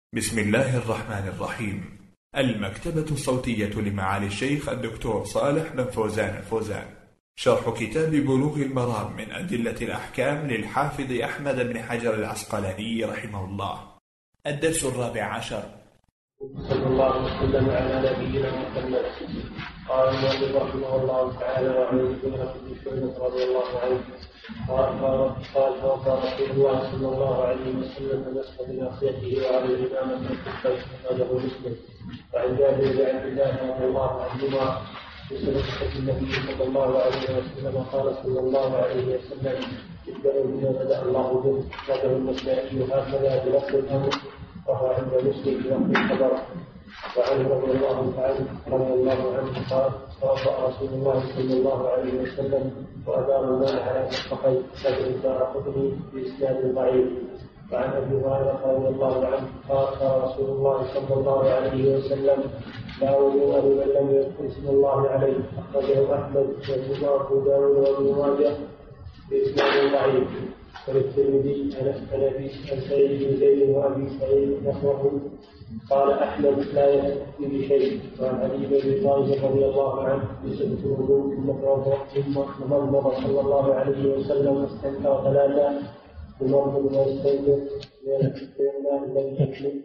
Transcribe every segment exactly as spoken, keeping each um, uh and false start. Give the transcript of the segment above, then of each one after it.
بسم الله الرحمن الرحيم. المكتبة الصوتية لمعالي الشيخ الدكتور صالح بن فوزان الفوزان، شرح كتاب بلوغ المرام من أدلة الأحكام للحافظ أحمد بن حجر العسقلاني رحمه الله. الدرس الرابع عشر. صلى الله وسلم على نبينا محمد. قال المؤلف رحمه الله تعالى: وعن المغيرة بن شعبة رضي الله عنه قال قال توضأ رسول الله صلى الله عليه وسلم فمسح بناصيته وعلى الإمامة الكفين، أخرجه مسلم. وعن جابر بن عبد الله رضي الله عنهما بسنة النبي صلى الله عليه وسلم قال صلى الله عليه وسلم: ابدأوا بما بدأ الله به. أخرجه النسائي هكذا بلفظ الأمر، وهو عند مسلم بلفظ الخبر. وعنه رضي الله عنه رضي الله عنه قال: توضأ رسول الله صلى الله عليه وسلم وأدار الماء على مرفقيه، فإن الدارقطني بإسناد ضعيف. وعن أبي هريرة رضي الله عنه قال: قال رسول الله صلى الله عليه وسلم: لا وضوء لمن لم يذكر اسم الله عليه. أخرجه أحمد وأبو داود وابن ماجه بإسناد ضعيف. وللترمذي عن أبي سعيد بن زيد وأبي سعيد نحوه. قال أحمد: لا يأتي بشيء. وعن علي بن أبي طالب رضي الله عنه بسبب الوضوء ثم تمضمض صلى الله عليه وسلم واستنكر ثلاثا يمضمض ويستنكر من الماء الذي يكفي.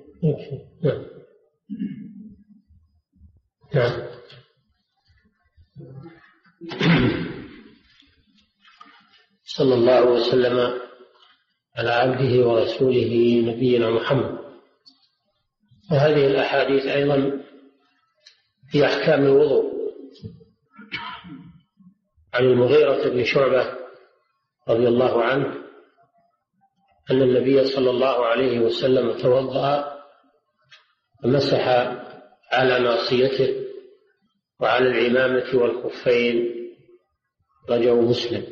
نعم. صلى الله وسلم على عبده ورسوله نبينا محمد. وهذه الأحاديث أيضا في أحكام الوضوء. عن المغيرة بن شعبة رضي الله عنه أن النبي صلى الله عليه وسلم توضأ ومسح على ناصيته وعلى العمامة والخفين. رجاه مسلم.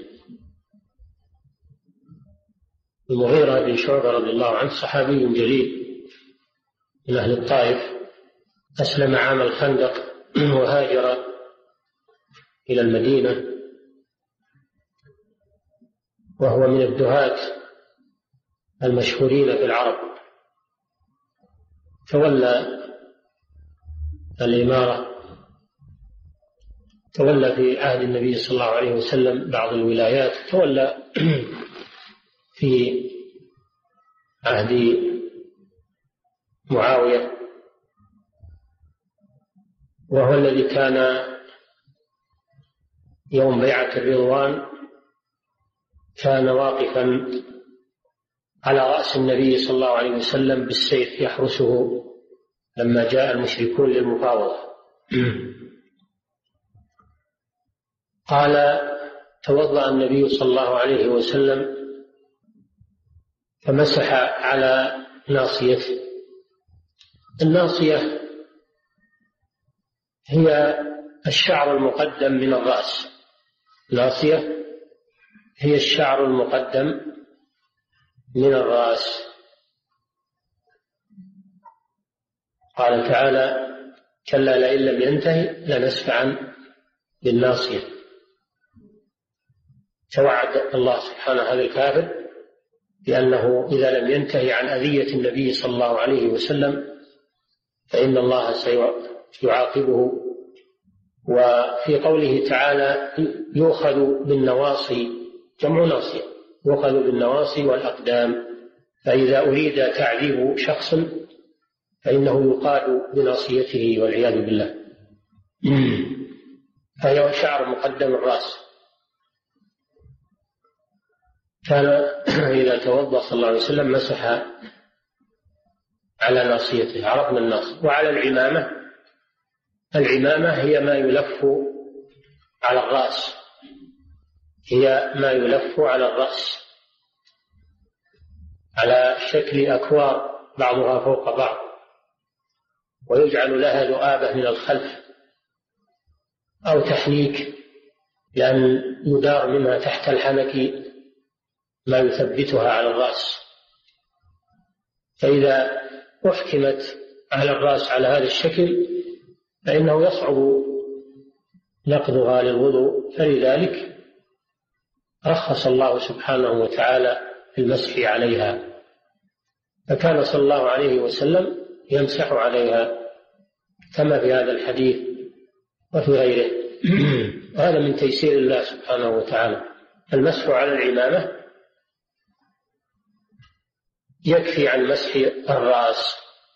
المغيرة بن شعبة رضي الله عنه صحابي جليل من أهل الطائف، أسلم عام الخندق وهاجر إلى المدينة، وهو من الدهاة المشهورين في العرب. تولى الإمارة، تولى في عهد النبي صلى الله عليه وسلم بعض الولايات، تولى في عهد معاوية، وهو الذي كان يوم بيعة الرضوان كان واقفا على رأس النبي صلى الله عليه وسلم بالسيف يحرسه لما جاء المشركون للمفاوضة. قال: توضأ النبي صلى الله عليه وسلم فمسح على ناصيته. الناصية هي الشعر المقدم من الرأس. الناصية هي الشعر المقدم من الرأس. قال تعالى: كلا لئن لم ينتهي لنسفعا بالناصية. توعد الله سبحانه هذا الكافر بأنه إذا لم ينتهي عن أذية النبي صلى الله عليه وسلم فإن الله سيعاقبه. وفي قوله تعالى: يؤخذ بالنواصي، جمع ناصية، يؤخذ بالنواصي والأقدام. فإذا أريد تعذيب شخص فإنه يقاد بناصيته والعياذ بالله. فهي شعر مقدم الرأس. كان إذا توضأ صلى الله عليه وسلم مسح على ناصيته. عرفنا الناصية. وعلى العمامة، العمامة هي ما يلف على الرأس، هي ما يلف على الرأس على شكل أكوار بعضها فوق بعض، ويجعل لها ذؤابة من الخلف أو تحنيك، لأن يدار منها تحت الحنك ما يثبتها على الرأس. فإذا أحكمت على الرأس على هذا الشكل فإنه يصعب نقضها للوضوء، فلذلك رخص الله سبحانه وتعالى في المسح عليها. فكان صلى الله عليه وسلم يمسح عليها كما في هذا الحديث وفي غيره. وهذا من تيسير الله سبحانه وتعالى. المسح على العمامة يكفي عن مسح الرأس،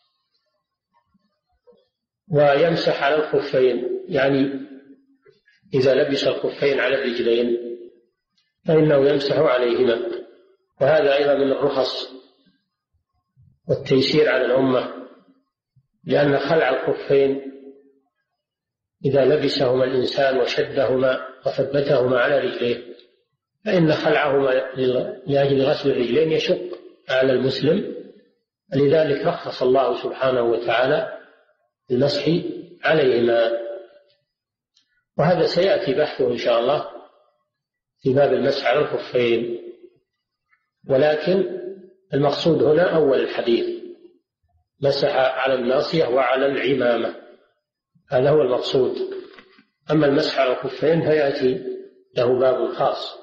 ويمسح على الخفين، يعني إذا لبس الخفين على الرجلين فإنه يمسح عليهما. وهذا أيضا من الرخص والتيسير على الأمة، لأن خلع الخفين إذا لبسهما الإنسان وشدهما وثبتهما على رجليه فإن خلعهما لأجل غسل الرجلين يشق على المسلم، لذلك رخص الله سبحانه وتعالى المسح عليهما. وهذا سيأتي بحثه إن شاء الله في باب المسح على الخفين، ولكن المقصود هنا أول الحديث مسح على الناصية وعلى العمامة، هذا هو المقصود. أما المسح على الخفين فيأتي له باب خاص.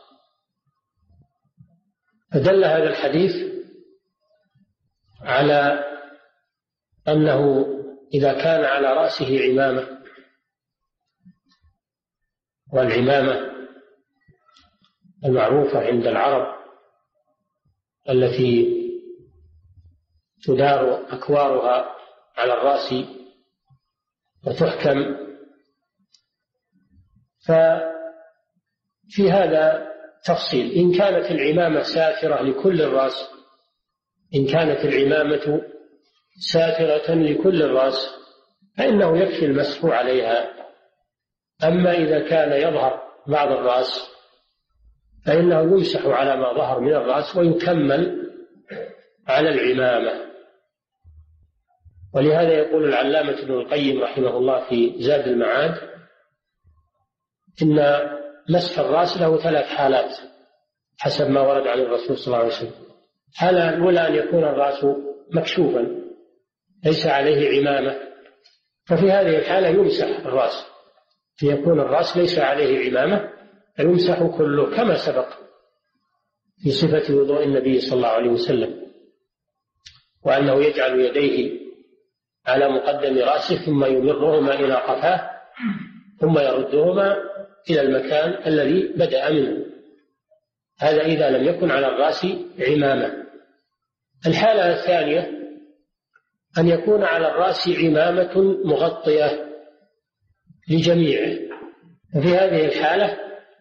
فدل هذا الحديث على أنه إذا كان على رأسه عمامة، والعمامة المعروفة عند العرب التي تدار أكوارها على الرأس وتحكم، ففي هذا تفصيل. إن كانت العمامة ساترة لكل الرأس إن كانت العمامة ساترة لكل الرأس فإنه يكفي المسح عليها. أما إذا كان يظهر بعض الرأس فإنه يمسح على ما ظهر من الرأس ويكمل على العمامة. ولهذا يقول العلامة ابن القيم رحمه الله في زاد المعاد إن مسح الرأس له ثلاث حالات حسب ما ورد عن الرسول صلى الله عليه وسلم. الحالة الأولى أن يكون الرأس مكشوفا ليس عليه عمامة، ففي هذه الحالة يمسح الرأس، فيكون الرأس ليس عليه عمامة فيمسح كله كما سبق في صفة وضوء النبي صلى الله عليه وسلم، وأنه يجعل يديه على مقدم رأسه ثم يمرهما إلى قفاه ثم يردهما إلى المكان الذي بدأ منه. هذا إذا لم يكن على الرأس عمامة. الحالة الثانية أن يكون على الرأس عمامة مغطية لجميعه، ففي هذه الحالة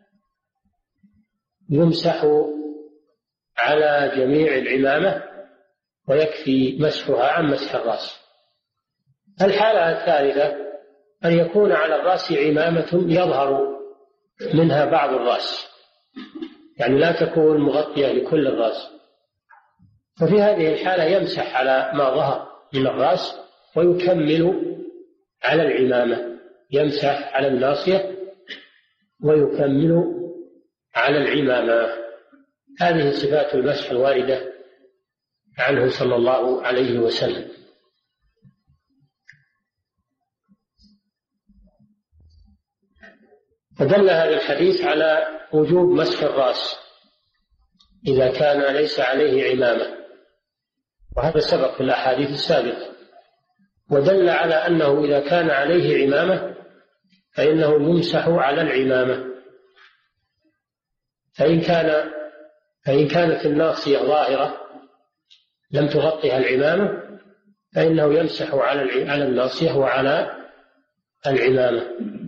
يمسح على جميع العمامة ويكفي مسحها عن مسح الرأس. الحالة الثالثة أن يكون على الرأس عمامة يظهر منها بعض الرأس، يعني لا تكون مغطية لكل الرأس، ففي هذه الحالة يمسح على ما ظهر من الرأس ويكمل على العمامة، يمسح على الناصية ويكمل على العمامة. هذه صفات المسح الواردة عنه صلى الله عليه وسلم. فدل هذا الحديث على وجوب مسح الرأس إذا كان ليس عليه عمامة، وهذا سبق في الأحاديث السابقة. ودل على أنه إذا كان عليه عمامة فإنه يمسح على العمامة، فإن كان فإن كانت الناصية ظاهرة لم تغطيها العمامة فإنه يمسح على على الناصية وعلى العمامة.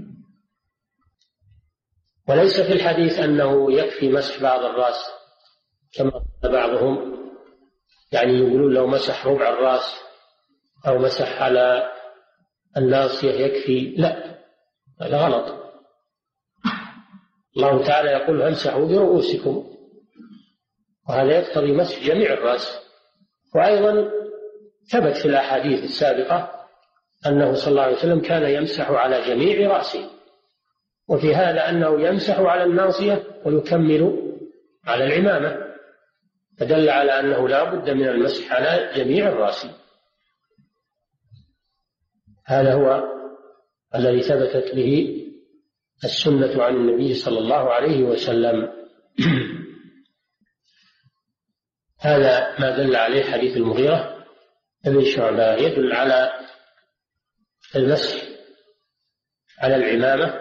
وليس في الحديث أنه يكفي مسح بعض الرأس كما قال بعضهم، يعني يقولون لو مسح ربع الرأس أو مسح على الناصية يكفي. لا، هذا غلط. الله تعالى يقول امسحوا برؤوسكم، وهذا يقتضي مسح جميع الرأس. وأيضا ثبت في الأحاديث السابقة أنه صلى الله عليه وسلم كان يمسح على جميع رأسه، وفي هذا أنه يمسح على الناصية ويكمل على العمامة، فدل على أنه لا بد من المسح على جميع الرأس. هذا هو الذي ثبتت به السنة عن النبي صلى الله عليه وسلم. هذا ما دل عليه حديث المغيرة بن شعبة، يدل على المسح على العمامة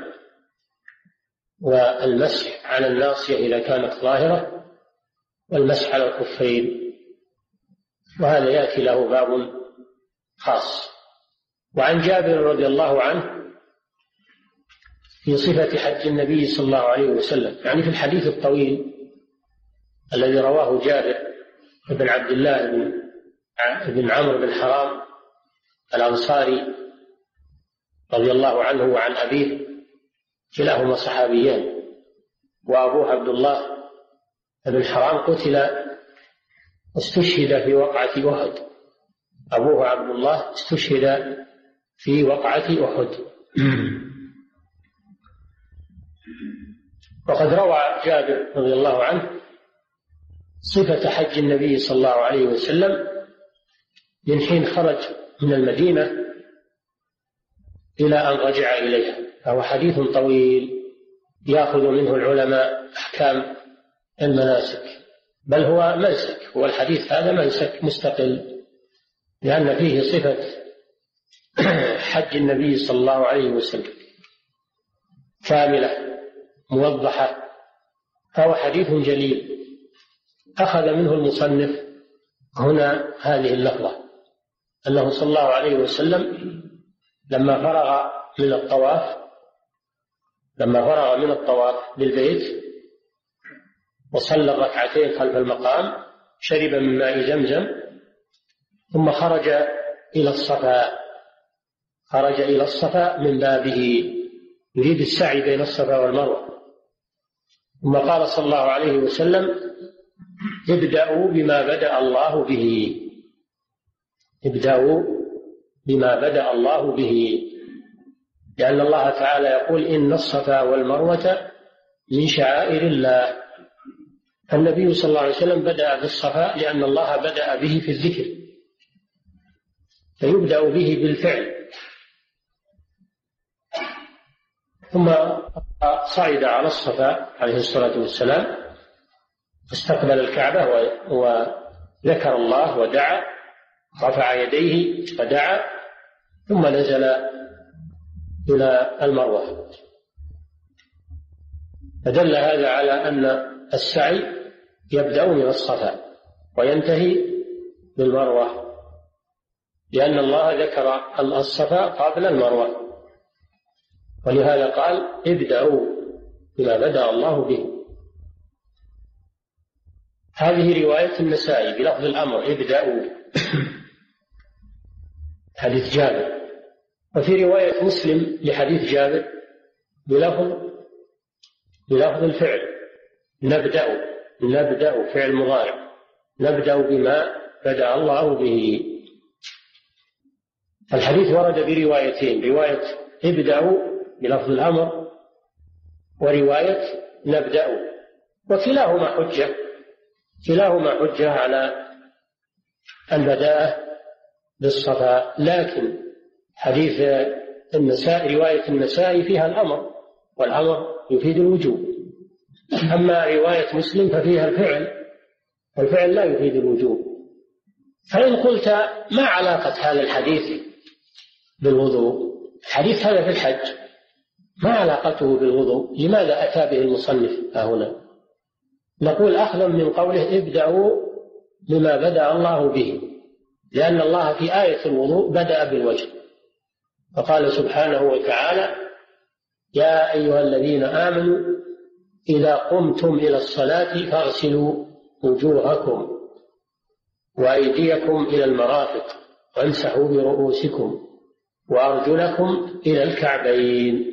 والمسح على الناصية إذا كانت ظاهرة والمسح على الخفين، وهذا يأتي له باب خاص. وعن جابر رضي الله عنه في صفة حج النبي صلى الله عليه وسلم، يعني في الحديث الطويل الذي رواه جابر بن عبد الله بن عمرو بن حرام الأنصاري رضي الله عنه وعن أبيه، كلاهما صحابيان، وأبوه عبد الله بن حرام قتل استشهد في وقعة أحد، أبوه عبد الله استشهد في وقعة أحد. وقد روى جابر رضي الله عنه صفة حج النبي صلى الله عليه وسلم من حين خرج من المدينة إلى أن رجع إليها، فهو حديث طويل يأخذ منه العلماء أحكام المناسك، بل هو منسك، هو الحديث هذا منسك مستقل، لأن فيه صفة حج النبي صلى الله عليه وسلم كاملة موضحة، فهو حديث جليل. أخذ منه المصنف هنا هذه اللفظة، أنه صلى الله عليه وسلم لما فرغ من الطواف لما فرغ من الطواف بالبيت وصلى الركعتين خلف المقام شرب من ماء زمزم، ثم خرج إلى الصفا خرج إلى الصفا من بابه يريد السعي بين الصفا والمروة، ثم قال صلى الله عليه وسلم: ابدأوا بما بدأ الله به ابدأوا بما بدأ الله به لأن الله تعالى يقول: إن الصفا والمروة من شعائر الله. النبي صلى الله عليه وسلم بدأ بالصفا لأن الله بدأ به في الذكر، فيبدأ به بالفعل. ثم صعد على الصفا عليه الصلاة والسلام، استقبل الكعبة وذكر الله ودعا، رفع يديه فدعا، ثم نزل إلى المروة. فدل هذا على أن السعي يبدأ من الصفا وينتهي بالمروة، لأن الله ذكر الصفا قبل المروة، ولهذا قال: ابدأوا بما بدأ الله به. هذه رواية النسائي بلفظ الأمر: ابدأوا حديث جابر. وفي رواية مسلم لحديث جابر بلفظ بلفظ الفعل: نبدأ نبدأ فعل مضارع، نبدأ بما بدأ الله به. الحديث ورد بروايتين: رواية ابدأوا بلفظ الأمر ورواية نبدأ، وكلاهما حجة كلاهما حجة على البداءة بالصفا. لكن حديث النساء رواية النساء فيها الأمر، والأمر يفيد الوجوب، أما رواية مسلم ففيها الفعل، والفعل لا يفيد الوجوب. فإن قلت: ما علاقة هذا الحديث بالوضوء؟ الحديث هذا في الحج، ما علاقته بالوضوء؟ لماذا أتى به المصنف هنا؟ نقول: أخذا من قوله: ابدأوا بما بدأ الله به، لأن الله في آية الوضوء بدأ بالوجه، فقال سبحانه وتعالى: يا أيها الذين آمنوا إذا قمتم إلى الصلاة فاغسلوا وجوهكم وأيديكم إلى المرافق وامسحوا برؤوسكم وأرجلكم إلى الكعبين.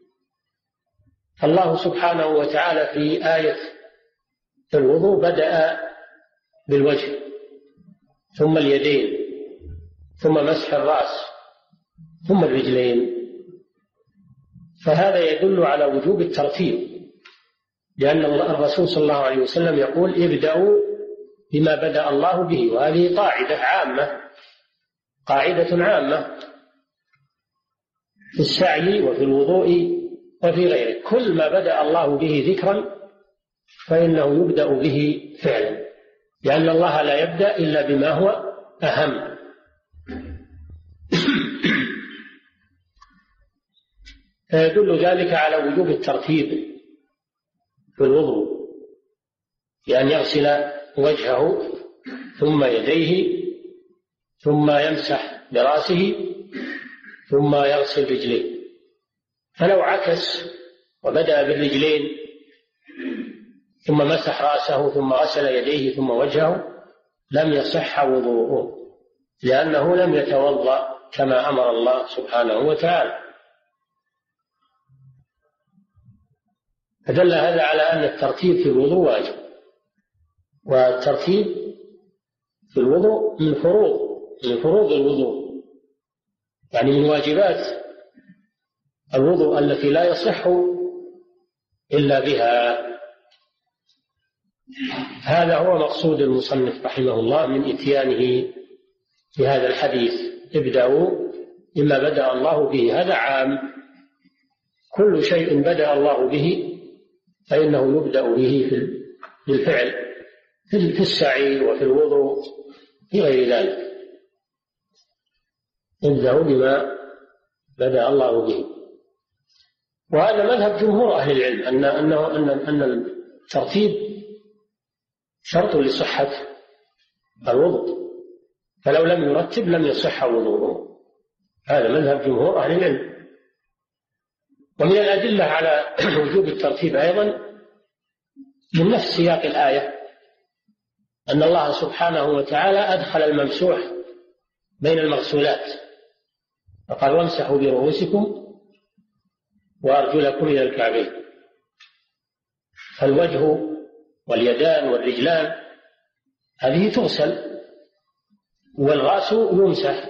الله سبحانه وتعالى في آية الوضوء بدأ بالوجه، ثم اليدين، ثم مسح الرأس، ثم الرجلين، فهذا يدل على وجوب الترتيب، لأن الرسول صلى الله عليه وسلم يقول: ابدأوا بما بدأ الله به، وهذه قاعدة عامة قاعدة عامة في السعي وفي الوضوء وفي غيره، كل ما بدأ الله به ذكرا فإنه يبدأ به فعلا. لأن الله لا يبدأ إلا بما هو أهم. فيدل ذلك على وجوب الترتيب في الوضوء، لأن يغسل وجهه ثم يديه ثم يمسح برأسه ثم يغسل رجليه. فلو عكس وبدأ بالرجلين ثم مسح رأسه ثم غسل يديه ثم وجهه لم يصح وضوءه، لأنه لم يتوضأ كما أمر الله سبحانه وتعالى. فدل هذا على أن الترتيب في الوضوء واجب، والترتيب في الوضوء من فروض من فروض الوضوء، يعني من واجبات الوضوء التي لا يصح إلا بها. هذا هو مقصود المصنف رحمه الله من إتيانه بهذا الحديث: ابدأوا بما بدأ الله به. هذا عام، كل شيء بدأ الله به فإنه يبدأ به في الفعل، في السعي وفي الوضوء في غير ذلك. ابدأوا بما بدأ الله به. وهذا مذهب جمهور أهل العلم أن أنه أن أن الترتيب شرط لصحة الوضوء، فلو لم يرتب لم يصح وضوءه. هذا مذهب جمهور أهل العلم. ومن الأدلة على وجوب الترتيب أيضا من نفس سياق الآية أن الله سبحانه وتعالى أدخل الممسوح بين المغسولات، فقال: وامسحوا برؤوسكم وأرجلكم إلى الكعبين. فالوجه واليدان والرجلان هذه تغسل، والرأس يمسح،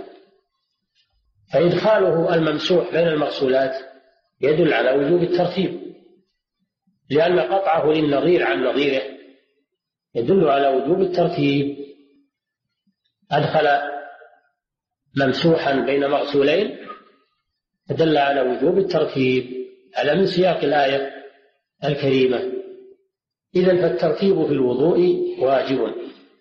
فإدخاله الممسوح بين المغسولات يدل على وجوب الترتيب، لأن قطعه للنظير عن نظيره يدل على وجوب الترتيب. أدخل ممسوحا بين مغسولين فدل على وجوب الترتيب. هذا من سياق الآية الكريمة. إذن فالترتيب في الوضوء واجب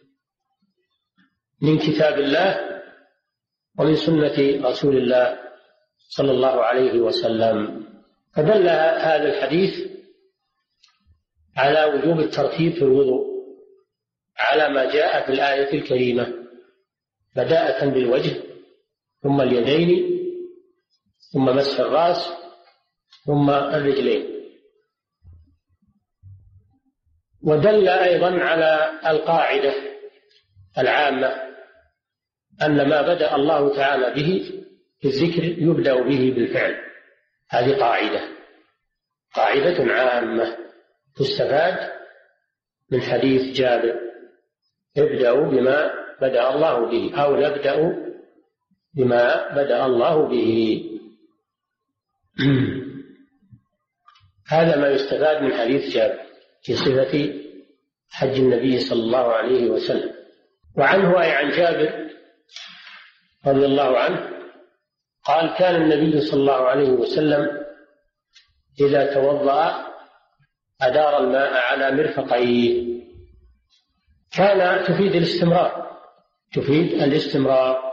من كتاب الله ومن سنة رسول الله صلى الله عليه وسلم. فدل هذا الحديث على وجوب الترتيب في الوضوء على ما جاء في الآية الكريمة، بداءة بالوجه ثم اليدين ثم مسح الرأس ثم الرجلين. ودل أيضا على القاعدة العامة أن ما بدأ الله تعالى به في الذكر يبدأ به بالفعل. هذه قاعدة قاعدة عامة تستفاد من حديث جابر: ابدأوا بما بدأ الله به، أو نبدأ بما بدأ الله به. هذا ما يستفاد من حديث جابر في صفة حج النبي صلى الله عليه وسلم. وعنه أي عن جابر رضي الله عنه قال: كان النبي صلى الله عليه وسلم إذا توضأ أدار الماء على مرفقيه. كان تفيد الاستمرار تفيد الاستمرار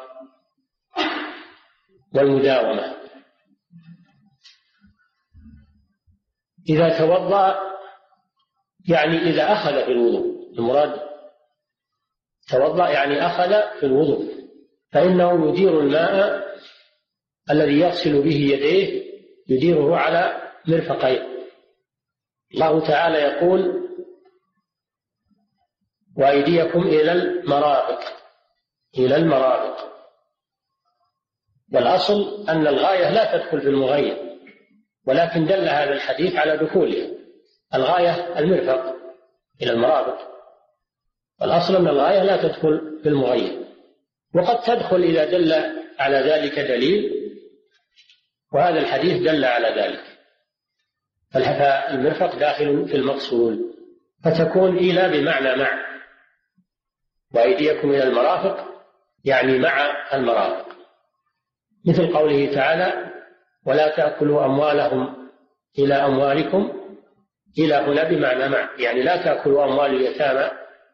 والمداومة. إذا توضأ يعني إذا أخذ في الوضوء، المراد توضأ يعني أخذ في الوضوء، فإنه يدير الماء الذي يغسل به يديه يديره على مرفقيه. الله تعالى يقول: وأيديكم إلى المرافق إلى المرافق. والأصل أن الغاية لا تدخل في المغير، ولكن دل هذا الحديث على دخولها. الغاية المرفق إلى المرافق، والأصل أن الغاية لا تدخل في المغير، وقد تدخل إذا دل على ذلك دليل، وهذا الحديث دل على ذلك. فالمرفق داخل في المقصود، فتكون إلى بمعنى مع. وأيديكم إلى المرافق يعني مع المرافق، مثل قوله تعالى: ولا تأكلوا أموالهم إلى أموالكم. إلى هنا بمعنى مع، يعني لا تأكلوا أموال اليتامى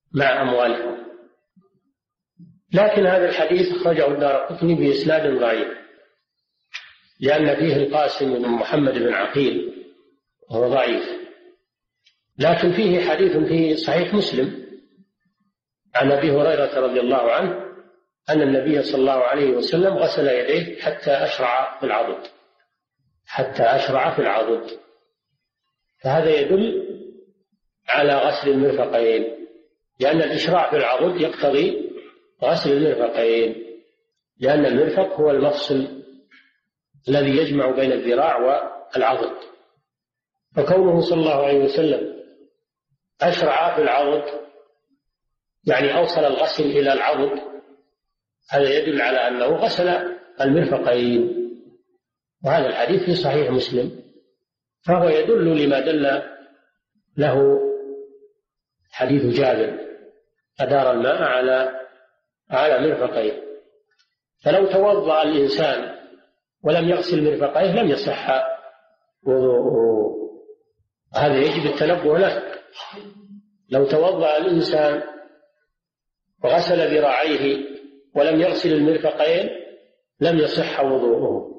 مع أموالهم. لكن هذا الحديث أخرجه الدارقطني بإسناد ضعيف، لأن فيه القاسم بن محمد بن عقيل وهو ضعيف. لكن فيه حديث في صحيح مسلم عن أبي هريرة رضي الله عنه أن النبي صلى الله عليه وسلم غسل يديه حتى أشرع في العضد حتى أشرع في العضد فهذا يدل على غسل المرفقين، لأن الإشراع في العضد يقتضي غسل المرفقين، لأن المرفق هو المفصل الذي يجمع بين الذراع والعضد. فكونه صلى الله عليه وسلم أشرع في العضد يعني أوصل الغسل إلى العضد، هذا يدل على أنه غسل المرفقين، وهذا الحديث في صحيح مسلم، فهو يدل لما دل له حديث جابر أدار الماء على على مرفقيه. فلو توضأ الإنسان ولم يغسل مرفقيه لم يصح وضوءه، هذا يجب التنبه له. لو توضأ الإنسان وغسل ذراعيه ولم يغسل المرفقين لم يصح وضوءه،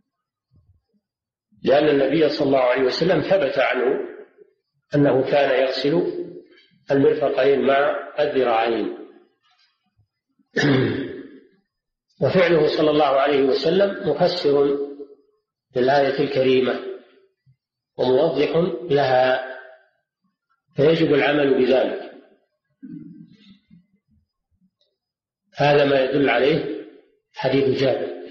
لأن النبي صلى الله عليه وسلم ثبت عنه أنه كان يغسل المرفقين مع الذراعين. وفعله صلى الله عليه وسلم مفسر للآية الكريمة وموضح لها، فيجب العمل بذلك. هذا ما يدل عليه حديث جابر.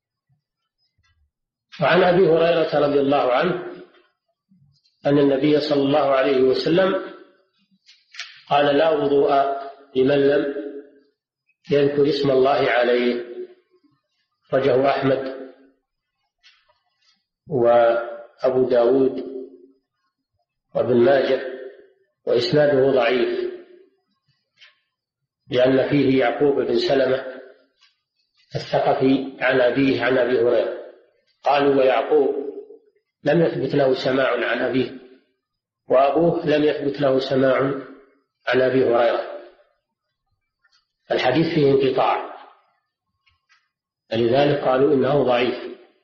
وعن أبي هريرة رضي الله عنه أن النبي صلى الله عليه وسلم قال: لا وضوء لمن لم يذكر اسم الله عليه، أخرجه أحمد وأبو داود وابن ماجه، وإسناده ضعيف لأن فيه يعقوب بن سلمة الثقفي عن أبيه عن أبي هريرة. قالوا: ويعقوب لم يثبت له سماع عن أبيه، وأبوه لم يثبت له سماع عن أبي هريرة. الحديث فيه انقطاع، لذلك قالوا إنه ضعيف.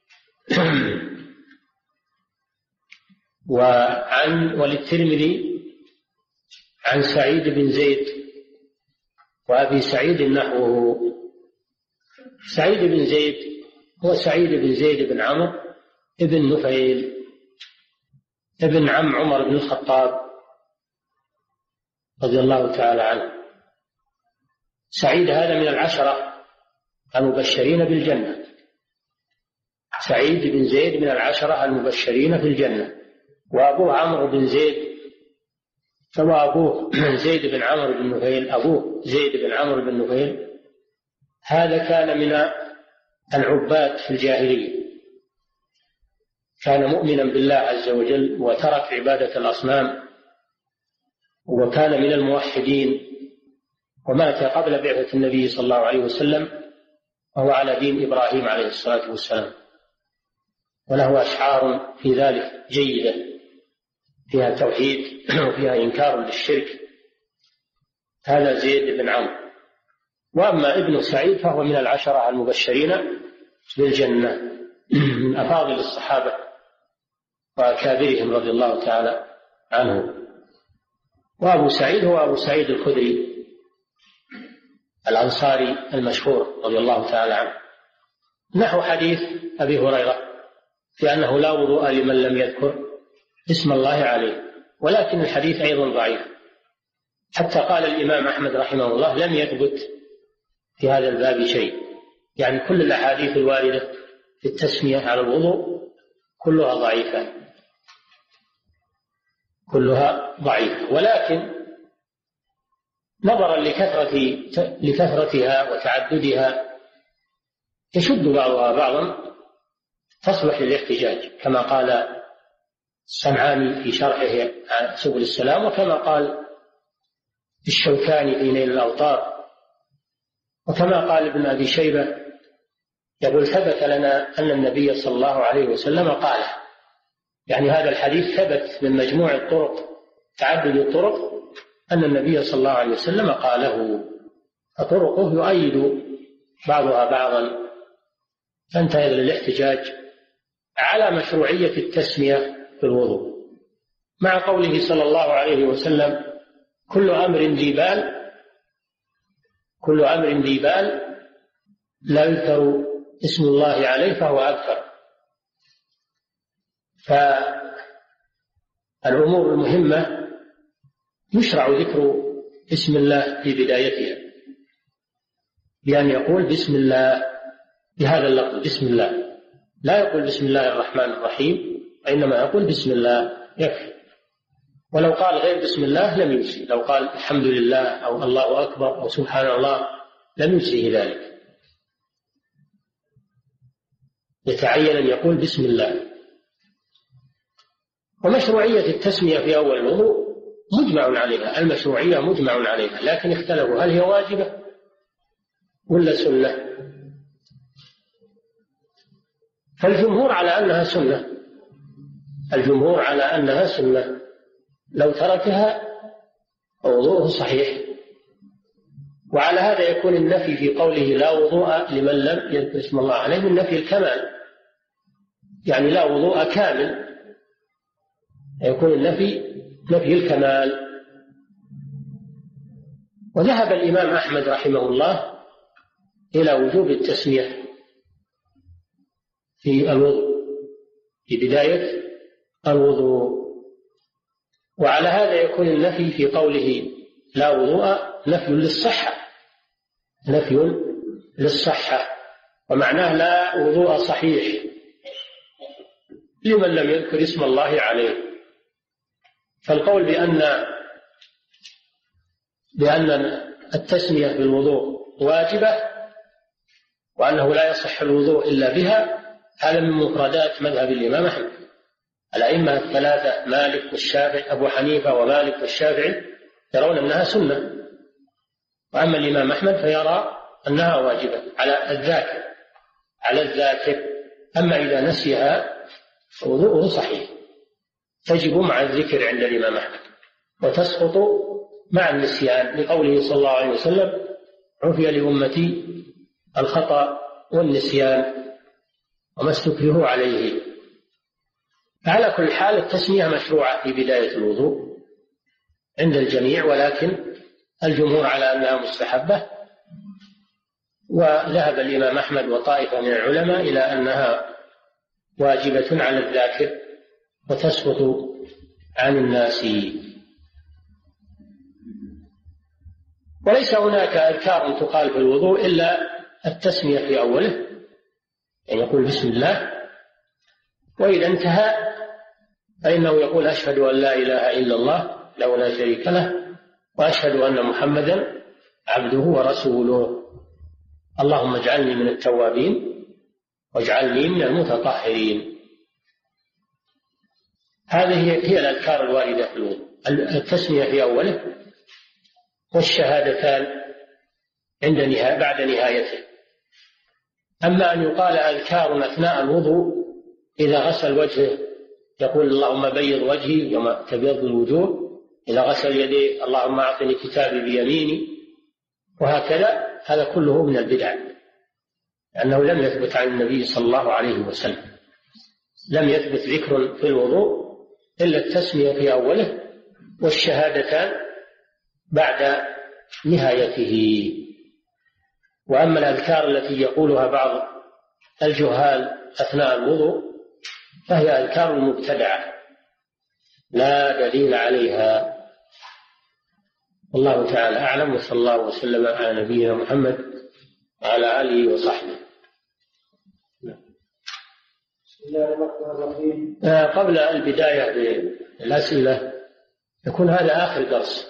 وعن وللترمذي عن سعيد بن زيد وأبي سعيد نحوه. سعيد بن زيد هو سعيد بن زيد بن عمرو ابن نفيل ابن عم عمر بن الخطاب رضي الله تعالى عنه. سعيد هذا من العشرة المبشرين بالجنة، سعيد بن زيد من العشرة المبشرين في الجنة. وأبوه عمرو بن زيد، فهو أبوه زيد بن عمرو بن نفيل، أبوه زيد بن عمرو بن نفيل هذا كان من العباد في الجاهلية، كان مؤمنا بالله عز وجل وترك عبادة الأصنام، وكان من الموحدين، ومات قبل بعثة النبي صلى الله عليه وسلم وهو على دين إبراهيم عليه الصلاة والسلام، وله أشعار في ذلك جيدة فيها توحيد وفيها إنكار للشرك. هذا زيد بن عمرو. وأما ابن سعيد فهو من العشرة المبشرين بالجنة، من أفاضل الصحابة وأكابرهم رضي الله تعالى عنه. وأبو سعيد هو أبو سعيد الخدري الأنصاري المشهور رضي الله تعالى عنه، نحو حديث أبي هريرة في أنه لا وضوء لمن لم يذكر اسم الله عليه، ولكن الحديث أيضا ضعيف، حتى قال الإمام أحمد رحمه الله: لم يثبت في هذا الباب شيء، يعني كل الأحاديث الواردة في التسمية على الوضوء كلها ضعيفة كلها ضعيفة ولكن نظرا لكثرة لكثرتها وتعددها يشد بعضها بعضا تصلح للاحتجاج، كما قال الصنعاني في شرحه سبل السلام، وكما قال الشوكاني في نيل الأوطار، وكما قال ابن أبي شيبة يقول: ثبت لنا أن النبي صلى الله عليه وسلم قال، يعني هذا الحديث ثبت من مجموع الطرق، تعدد الطرق، أن النبي صلى الله عليه وسلم قاله، فطرقه يؤيد بعضها بعضا، فانتهى إلى الاحتجاج على مشروعية التسمية في الوضوء، مع قوله صلى الله عليه وسلم: كل أمر ذي بال كل أمر ذي بال لا يذكر اسم الله عليه فهو أكثر. فالأمور المهمة يشرع ذكر اسم الله في بدايتها، بأن يقول بسم الله بهذا اللفظ، بسم الله، لا يقول بسم الله الرحمن الرحيم، وإنما يقول بسم الله يكفي. ولو قال غير بسم الله لم يجزي، لو قال الحمد لله أو الله أكبر أو سبحان الله لم يجزيه ذلك، يتعين أن يقول بسم الله. ومشروعية التسمية في أول الوضوء مجمع عليها، المشروعية مجمع عليها، لكن اختلفوا هل هي واجبة ولا سنة؟ فالجمهور على أنها سنة، الجمهور على أنها سنة، لو تركها وضوءه صحيح. وعلى هذا يكون النفي في قوله لا وضوء لمن لم يذكر اسم الله عليه من نفي الكمال، يعني لا وضوء كامل، يكون النفي نفي الكمال. وذهب الإمام أحمد رحمه الله إلى وجوب التسمية في الوضوء في بداية الوضوء، وعلى هذا يكون النفي في قوله لا وضوء نفي للصحة، نفي للصحة، ومعناه لا وضوء صحيح لمن لم يذكر اسم الله عليه. فالقول بأن بأن التسمية بالوضوء واجبة وأنه لا يصح الوضوء إلا بها، هذا من مفردات مذهب الإمام أحمد. الأئمة الثلاثة مالك والشافعي، أبو حنيفة ومالك والشافعي، يرون أنها سنة، وأما الإمام أحمد فيرى أنها واجبة على الذاكر على الذاكر أما إذا نسيها وضوءه صحيح، تجب مع الذكر عند الإمام أحمد وتسقط مع النسيان، لقوله صلى الله عليه وسلم: عفي لأمتي الخطأ والنسيان وما استكرهوا عليه. على كل حال التسمية مشروعة في بداية الوضوء عند الجميع، ولكن الجمهور على أنها مستحبة، وذهب الإمام أحمد وطائفة من العلماء إلى أنها واجبة على الذاكر وتسقط عن الناس. وليس هناك أذكار تقال في الوضوء إلا التسمية في أوله، يعني يقول بسم الله، وإذا انتهى فإنه يقول أشهد أن لا إله إلا الله له لا شريك له وأشهد أن محمدا عبده ورسوله، اللهم اجعلني من التوابين واجعلني من المتطهرين. هذه هي الأذكار الواردة في الوضوء، التسمية في أوله والشهادتان عند نهاية بعد نهايته. أما أن يقال أذكار أثناء الوضوء إذا غسل وجهه يقول اللهم بيض وجهي يوم تبيض الوجوه، إذا غسل يديه اللهم أعطني كتابي بيميني، وهكذا، هذا كله من البدع، لأنه لم يثبت عن النبي صلى الله عليه وسلم، لم يثبت ذكر في الوضوء إلا التسمية في أوله والشهادتان بعد نهايته. وأما الأذكار التي يقولها بعض الجهال أثناء الوضوء فهي أذكار مبتدعة لا دليل عليها. والله تعالى أعلم، وصلى الله وسلم على نبينا محمد وعلى آله وصحبه. قبل البداية بالأسئلة يكون هذا آخر درس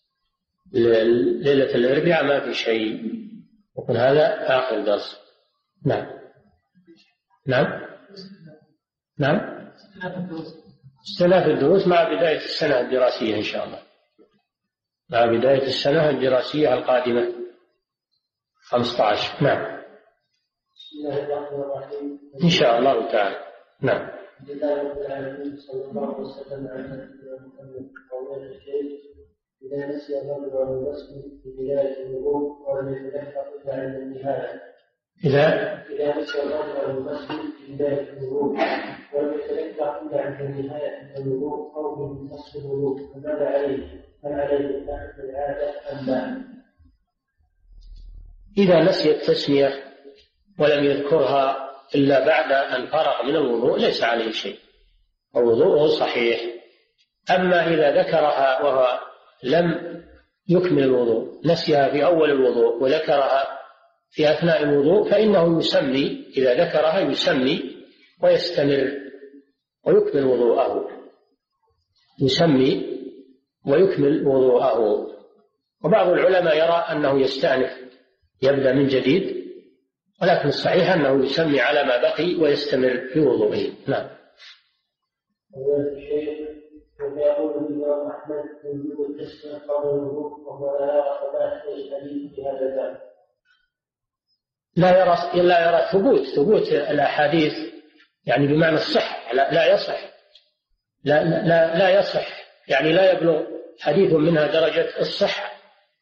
ليلة الأربعاء، ما في شيء، يكون هذا آخر درس. نعم نعم نعم استئناف الدروس مع بداية السنة الدراسية إن شاء الله، مع بداية السنة الدراسية القادمة خمسة عشر. نعم بسم الله الرحمن الرحيم. إن شاء الله تعالى. نعم. لله رب العالمين، صلى الله وسلم على نبينا محمد وعلى الشيخ إذا نسي الرجل عن المسجد في بداية الوضوء ولم يتذكر إلا عند النهاية. إذا إذا نسي الرجل عن المسجد في بداية الوضوء ولم يتذكر إلا عند النهاية من الوضوء أو من نصف الوضوء فماذا عليه؟ هل عليه إتاحة العادة أم لا؟ إذا نسي التسمية ولم يذكرها إلا بعد أن فرغ من الوضوء ليس عليه شيء، ووضوءه صحيح. أما إذا ذكرها وهو لم يكمل الوضوء، نسيها في أول الوضوء وذكرها في أثناء الوضوء، فإنه يسمي، إذا ذكرها يسمي ويستمر ويكمل وضوءه، يسمي ويكمل وضوءه. وبعض العلماء يرى أنه يستأنف يبدأ من جديد، ولكن الصحيح أنه يسمي على ما بقي ويستمر في وضوءه. نعم. ويقول الإمام أحمد وجوب التسمية قبل الوضوء وهو لا يرى ثبات الحديث في هذا الباب. لا يرى لا يرى ثبوت ثبوت الأحاديث، يعني بمعنى الصحة، لا, لا يصح لا, لا لا يصح، يعني لا يبلغ حديث منها درجة الصحة،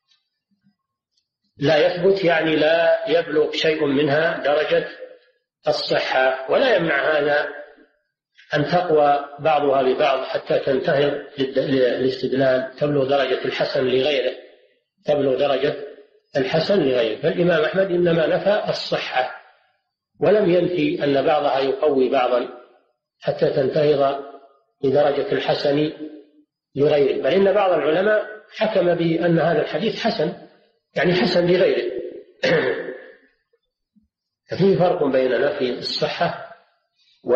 لا يثبت، يعني لا يبلغ شيء منها درجة الصحة، ولا يمنع هذا أن تقوى بعضها ببعض حتى تنتهي الاستدلال، تبلغ درجة الحسن لغيره، تبلغ درجة الحسن لغيره. فالإمام أحمد إنما نفى الصحة ولم ينفي أن بعضها يقوي بعضا حتى تنتهي لدرجة الحسن لغيره، بل إن بعض العلماء حكم بأن هذا الحديث حسن، يعني حسن لغيره. ففيه فرق بين نفي الصحة و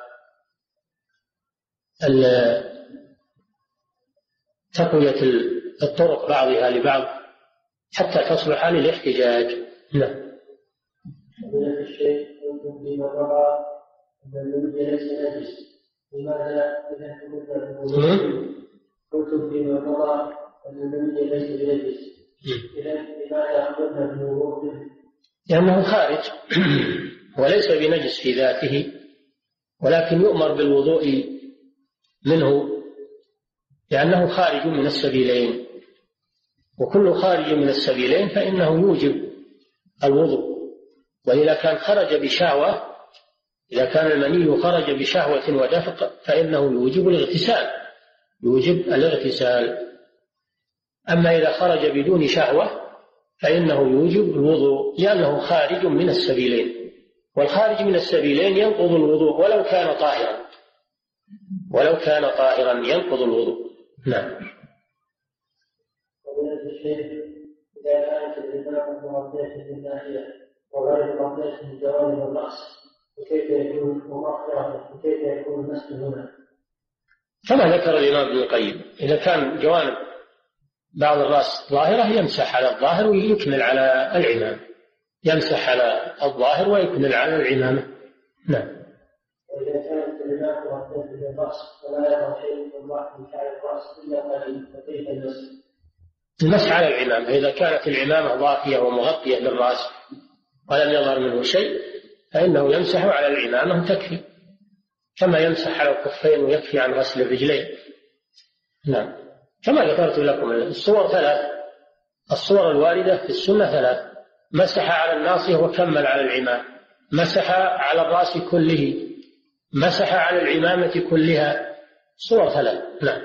تقوية الطرق بعضها لبعض حتى تصلح للاحتجاج. نعم. فضيلة الشيخ، قلتم فيما مضى أن المني ليس نجس، لماذا إذا كنت بالوضوء؟ قلتم فيما مضى أن المني ليس بنجس، إذا لماذا قلنا بالوضوء؟ لأنه خارج وليس بنجس في ذاته، ولكن يؤمر بالوضوء منه لأنه خارج من السبيلين، وكل خارج من السبيلين فإنه يوجب الوضوء. وإذا كان خرج بشهوة، إذا كان المني خرج بشهوة ودفق فإنه يوجب الاغتسال، يوجب الاغتسال. أما إذا خرج بدون شهوة فإنه يوجب الوضوء، لأنه خارج من السبيلين، والخارج من السبيلين ينقض الوضوء ولو كان طاهرا، ولو كان طاهرا ينقض الوضوء. نعم. فضيلة الشيخ، إذا كانت العبادة مغطية بالناحية وغير مغطية بجوانب الرأس وكيف يكون مؤخرا وكيف يكون المسح هنا؟ كما ذكر الإمام ابن القيم، إذا كان جوانب بعض الرأس ظاهرة يمسح على الظاهر ويكمل على العمامة، يمسح على الظاهر ويكمل على العمامة. نعم. وإذا كانت العبادة مغطية بالرأس ولا يرى شيء من الله من شعر الرأس إلا قليل فكيف المسح؟ المسح على العمامة، إذا كانت العمامة ضافية ومغطية للرأس ولم يظهر منه شيء فإنه يمسح على العمامة تكفي، كما يمسح على الكفين ويكفي عن غسل الرجلين. نعم. كما ذكرت لكم الصور ثلاث، الصور الواردة في السنة ثلاث: مسح على الناصية وكمل على العمامة، مسح على الرأس كله، مسح على العمامة كلها، صور ثلاث. نعم.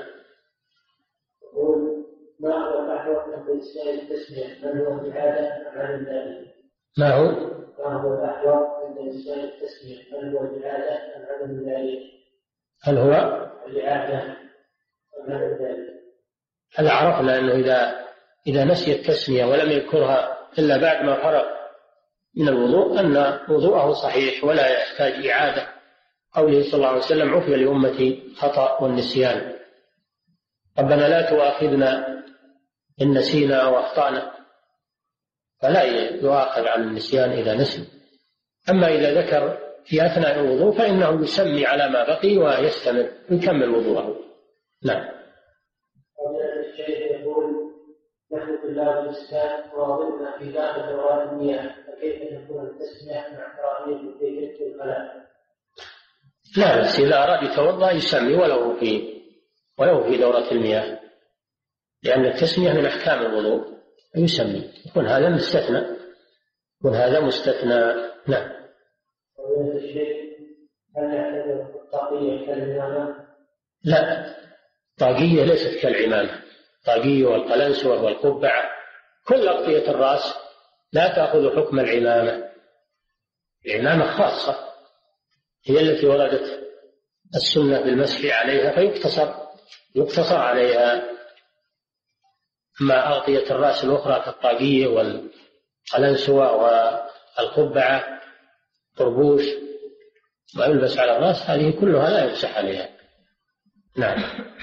ما هو الأحوط عند إنسان التسمية؟ هل هو الإعادة أم عن النبي؟ ما هو؟ ما هو الأحوط عند إنسان التسمية؟ هل هو الإعادة أم عن النبي؟ هل هو الإعادة أم عن النبي؟ هل عرفنا أنه إذا إذا نسي التسمية ولم يذكرها إلا بعد ما فرغ من الوضوء أن وضوءه صحيح ولا يحتاج إعادة، قوله صلى الله عليه وسلم: عفي لأمتي خطأ والنسيان. ربنا لا تؤاخذنا إن نسينا أو أخطأنا، فلا يؤاخذ عن النسيان إذا نسي. أما إذا ذكر في أثناء الوضوء فإنه يسمي على ما بقي ويستمر ويكمل وضوءه. نعم. الشيخ يقول: نحن طلاب الإسلام وظلنا في داخل دورات المياه، فكيف تكون التسمية مع تراغيب في الخلاء؟ لا، بس إذا أراد يتوضأ يسمي ولو في ولو في دورة المياه، لأن التسمية من أحكام الوضوء يسمي، يكون هذا مستثنى، يكون هذا مستثنى. نعم. هل يعتبر الطاقية كالعمامة؟ لا، الطاقية ليست كالعمامة. الطاقية والقلنسوة والقبعة كل أغطية الرأس لا تأخذ حكم العمامة. العمامة خاصة، هي التي وردت السنة بالمسح عليها فيقتصر يقتصر عليها. أما أغطية الرأس الأخرى كالطاقية والقلنسوة والقبعة طربوش ما يلبس على الرأس، هذه كلها لا يمسح عليها. نعم.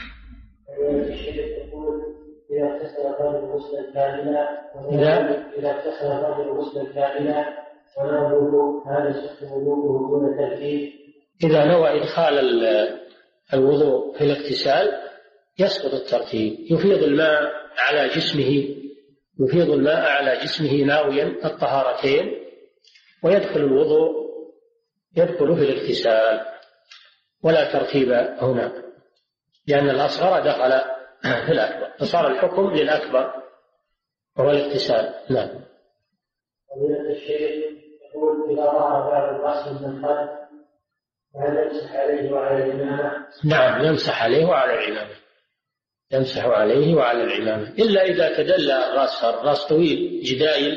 إذا اغتسل الرجل غسلا كاملا إذا اغتسل الرجل غسلا كاملا ونوى هذا يصح وضوءه دون ترتيب. إذا نوى إدخال الوضوء في الاغتسال يسقط الترتيب، يفيض الماء على جسمه يفيض الماء على جسمه ناويا الطهارتين، ويدخل الوضوء يدخل في الاغتسال ولا ترتيب هنا، لأن الأصغر دخل في الأكبر، فصار الحكم للأكبر وهو الاغتسال. نعم. فضيلة الشيخ يقول إذا ظهر بعض الرأس من الخلف فهل يمسح عليه وعلى العمامة؟ نعم، يمسح عليه وعلى العمامة، يمسح عليه وعلى العمامة، إلا إذا تدلى الرأس الرأس طويل جدايل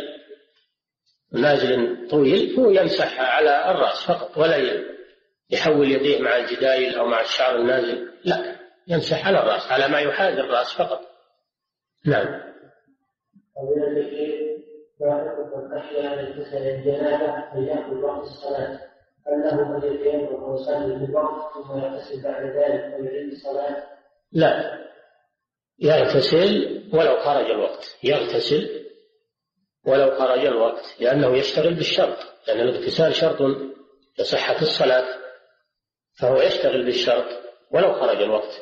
نازل طويل هو يمسح على الرأس فقط، ولا يحول يديه مع الجدايل أو مع الشعر النازل، لا، يمسح على الرأس على ما يحاذي الرأس فقط. نعم. فضيلة الشيخ يعتقد الخشية أن يغتسل الجنابة فيأخذ وقت الصلاة، هل له أن يتيمم ويصلي بالوقت ثم يغتسل بعد ذلك ويعيد الصلاة؟ لا، يغتسل ولو خرج الوقت، يغتسل ولو خرج الوقت، لأنه يشتغل بالشرط، لأن الاغتسال شرط لصحة الصلاة، فهو يشتغل بالشرط ولو خرج الوقت.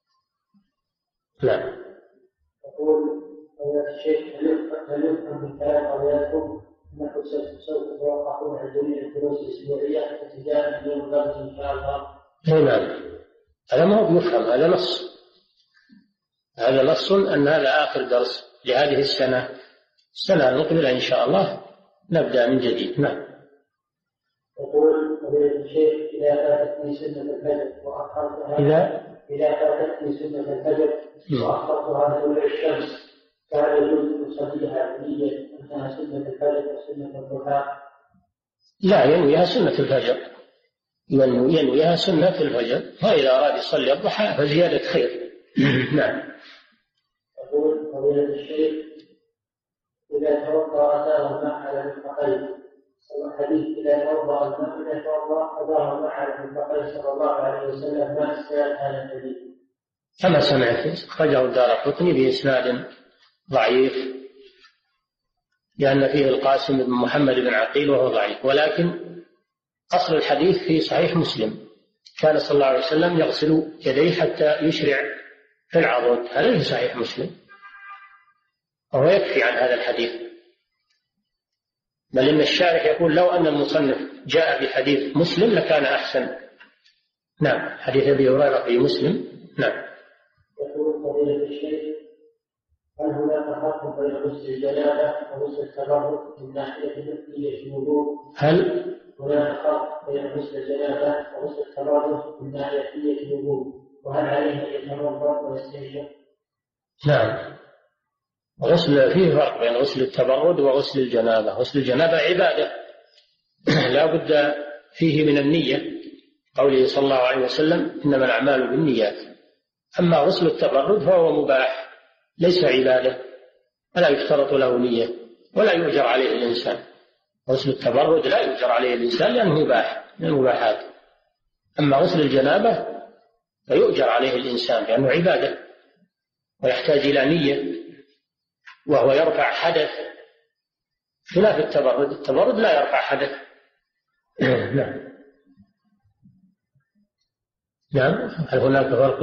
نعم. يقول فضيلة الشيخ هل يفهم من كلام قضياتكم أنكم سوف توقفون عن جميع الدروس الأسبوعية ابتداء من يوم الغد إن شاء الله؟ نعم، هذا ما هو بيفهم، هذا نص، هذا نص أن هذا آخر درس لهذه السنة، السنة المقبلة إن شاء الله نبدأ من جديد. نعم. يقول فضيلة الشيخ إذا فاتتني سنة الفجر وأخرتها إذا إذا فاتتني سنة الفجر وأخرتها لطلوع الشمس فهل يجوز أن أصليها بنية أنها سنة الفجر وسنة الضحى؟ لا، ينويها سنة الفجر، ينويها سنة الفجر، فإذا أراد يصلي الضحى فزيادة خير. نعم. يقول فضيلة الشيخ إذا توضأ أدار الماء على المرفقين، الحديث إذا توضأ الماء إذا توضأ أدار الماء على المرفقين صلى الله عليه وسلم، ما إسناد هذا الحديث؟ كما سمعت أخرجه الدارقطني بإسناد ضعيف، لأن فيه القاسم بن محمد بن عقيل وهو ضعيف، ولكن أصل الحديث في صحيح مسلم، كان صلى الله عليه وسلم يغسل يديه حتى يشرع في العضد، هذا في صحيح مسلم، وهو يكفي عن هذا الحديث. بل إن الشارح يقول لو أن المصنف جاء بحديث مسلم لكان أحسن. نعم، حديث أبي هريرة في مسلم. نعم. يقول فضيلة الشيخ هل هناك فرق بين غسل الجنابة وغسل التبرد من ناحية نفسية الوضوء؟ هل هناك فرق بين غسل الجنابة وغسل التبرد من ناحية الوضوء، وهل عليه أن يتوضأ ويستنشق؟ نعم، غسل فيه فرق بين غسل التبرد وغسل الجنابة. غسل الجنابة عبادة لا بد فيه من النية، قوله صلى الله عليه وسلم إنما الأعمال بالنيات. أما غسل التبرد فهو مباح ليس عبادة، ولا يشترط له نية ولا يؤجر عليه الإنسان. غسل التبرد لا يؤجر عليه الإنسان لأنه مباح من المباحات. أما غسل الجنابة فيؤجر عليه الإنسان لأنه عبادة ويحتاج إلى نية، وهو يرفع حدث خلاف التبرد، التبرد لا يرفع حدث. نعم. نعم. هل هناك فرق؟